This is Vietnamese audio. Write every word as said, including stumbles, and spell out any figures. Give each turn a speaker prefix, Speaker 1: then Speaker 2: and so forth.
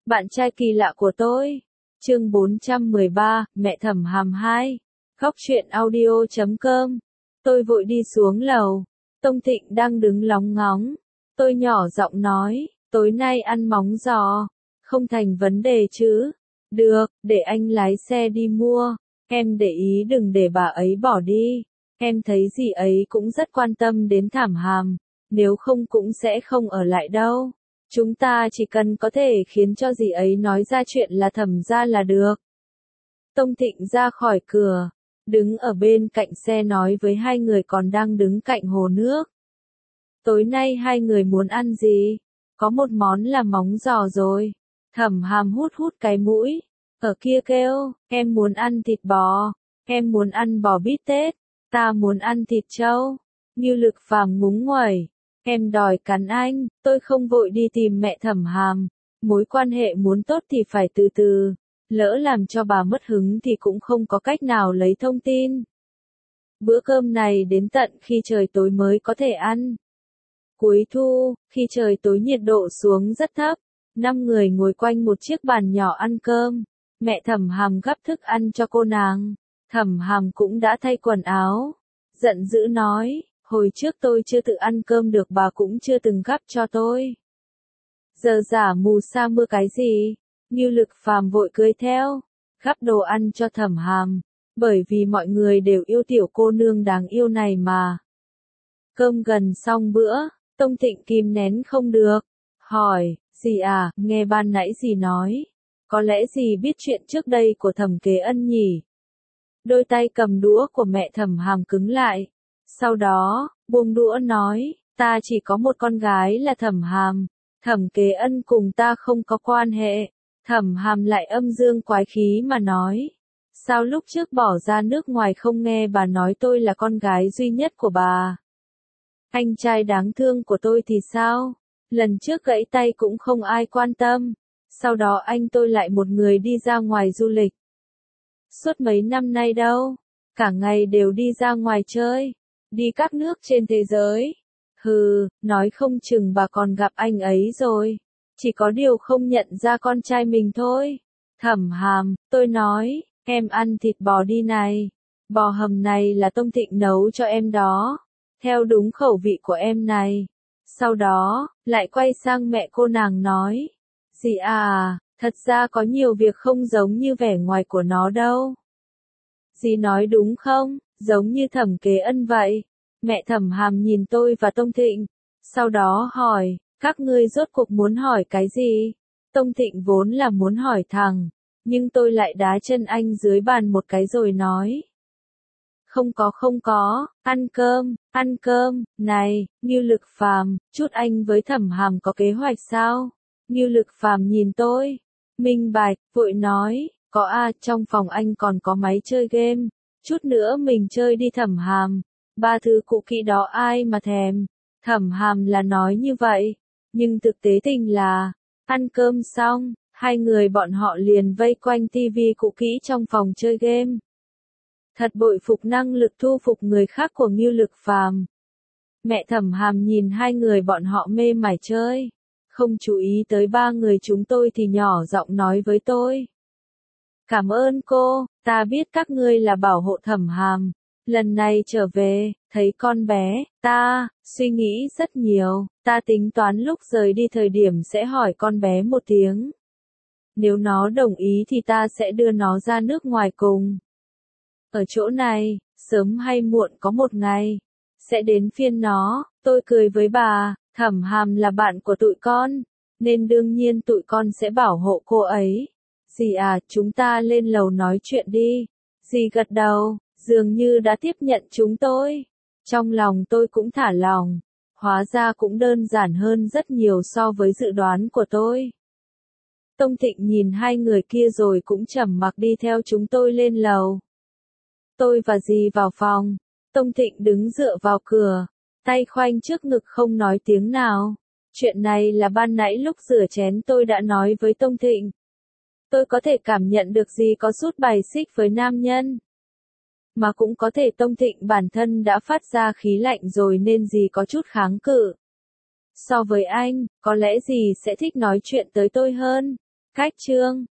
Speaker 1: Bạn trai kỳ lạ của tôi. Chương bốn trăm mười ba, mẹ Thẩm Hàm hai. Góc truyện audio chấm com. Tôi vội đi xuống lầu. Tông Thịnh đang đứng lóng ngóng. Tôi nhỏ giọng nói, tối nay ăn móng giò. Không thành vấn đề chứ. Được, để anh lái xe đi mua. Em để ý đừng để bà ấy bỏ đi. Em thấy dì ấy cũng rất quan tâm đến Thẩm Hàm. Nếu không cũng sẽ không ở lại đâu. Chúng ta chỉ cần có thể khiến cho dì ấy nói ra chuyện là Thẩm gia là được. Tông Thịnh ra khỏi cửa, đứng ở bên cạnh xe nói với hai người còn đang đứng cạnh hồ nước. Tối nay hai người muốn ăn gì? Có một món là móng giò rồi. Thẩm Hàm hút hút cái mũi, ở kia kêu, em muốn ăn thịt bò, em muốn ăn bò bít tết, ta muốn ăn thịt trâu. Như Lực Phàm ngúng nguẩy. Em đòi cắn anh, tôi không vội đi tìm mẹ Thẩm Hàm. Mối quan hệ muốn tốt thì phải từ từ. Lỡ làm cho bà mất hứng thì cũng không có cách nào lấy thông tin. Bữa cơm này đến tận khi trời tối mới có thể ăn. Cuối thu, khi trời tối nhiệt độ xuống rất thấp, năm người ngồi quanh một chiếc bàn nhỏ ăn cơm. Mẹ Thẩm Hàm gắp thức ăn cho cô nàng. Thẩm Hàm cũng đã thay quần áo. Giận dữ nói. Hồi trước tôi chưa tự ăn cơm được bà cũng chưa từng gắp cho tôi. Giờ giả mù sa mưa cái gì? Như Lực Phàm vội cười theo. Gắp đồ ăn cho Thẩm Hàm. Bởi vì mọi người đều yêu tiểu cô nương đáng yêu này mà. Cơm gần xong bữa, Tông Thịnh kìm nén không được. Hỏi, dì à, nghe ban nãy dì nói. Có lẽ dì biết chuyện trước đây của Thẩm Kế Ân nhỉ? Đôi tay cầm đũa của mẹ Thẩm Hàm cứng lại. Sau đó, buông đũa nói, ta chỉ có một con gái là Thẩm Hàm, Thẩm Kế Ân cùng ta không có quan hệ. Thẩm Hàm lại âm dương quái khí mà nói, sao lúc trước bỏ ra nước ngoài không nghe bà nói tôi là con gái duy nhất của bà? Anh trai đáng thương của tôi thì sao? Lần trước gãy tay cũng không ai quan tâm, sau đó anh tôi lại một người đi ra ngoài du lịch. Suốt mấy năm nay đâu, cả ngày đều đi ra ngoài chơi. Đi các nước trên thế giới. Hừ, nói không chừng bà còn gặp anh ấy rồi. Chỉ có điều không nhận ra con trai mình thôi. Thẩm Hàm, tôi nói, em ăn thịt bò đi này. Bò hầm này là Tông Thịnh nấu cho em đó. Theo đúng khẩu vị của em này. Sau đó, lại quay sang mẹ cô nàng nói. Dì à, thật ra có nhiều việc không giống như vẻ ngoài của nó đâu. Dì nói đúng không? Giống như Thẩm Kế Ân vậy. Mẹ Thẩm Hàm nhìn tôi và Tông Thịnh. Sau đó hỏi, các ngươi rốt cuộc muốn hỏi cái gì? Tông Thịnh vốn là muốn hỏi thẳng. Nhưng tôi lại đá chân anh dưới bàn một cái rồi nói. Không có không có, ăn cơm, ăn cơm, này, Như Lực Phàm, chút anh với Thẩm Hàm có kế hoạch sao? Như Lực Phàm nhìn tôi. Minh bạch, vội nói, có a, trong phòng anh còn có máy chơi game. Chút nữa mình chơi đi Thẩm Hàm. Ba thứ cũ kỹ đó ai mà thèm. Thẩm Hàm là nói như vậy. Nhưng thực tế tình là, ăn cơm xong, hai người bọn họ liền vây quanh tivi cũ kỹ trong phòng chơi game. Thật bội phục năng lực thu phục người khác của Như Lực Phàm. Mẹ Thẩm Hàm nhìn hai người bọn họ mê mải chơi. Không chú ý tới ba người chúng tôi thì nhỏ giọng nói với tôi. Cảm ơn cô, ta biết các ngươi là bảo hộ Thẩm Hàm. Lần này trở về, thấy con bé, ta, suy nghĩ rất nhiều, ta tính toán lúc rời đi thời điểm sẽ hỏi con bé một tiếng. Nếu nó đồng ý thì ta sẽ đưa nó ra nước ngoài cùng. Ở chỗ này, sớm hay muộn có một ngày, sẽ đến phiên nó, tôi cười với bà, Thẩm Hàm là bạn của tụi con, nên đương nhiên tụi con sẽ bảo hộ cô ấy. Dì à, chúng ta lên lầu nói chuyện đi. Dì gật đầu, dường như đã tiếp nhận chúng tôi. Trong lòng tôi cũng thả lòng. Hóa ra cũng đơn giản hơn rất nhiều so với dự đoán của tôi. Tông Thịnh nhìn hai người kia rồi cũng trầm mặc đi theo chúng tôi lên lầu. Tôi và dì vào phòng. Tông Thịnh đứng dựa vào cửa, tay khoanh trước ngực không nói tiếng nào. Chuyện này là ban nãy lúc rửa chén tôi đã nói với Tông Thịnh. Tôi có thể cảm nhận được dì có chút bài xích với nam nhân. Mà cũng có thể Tông Thịnh bản thân đã phát ra khí lạnh rồi nên dì có chút kháng cự. So với anh, có lẽ dì sẽ thích nói chuyện tới tôi hơn. Cách chương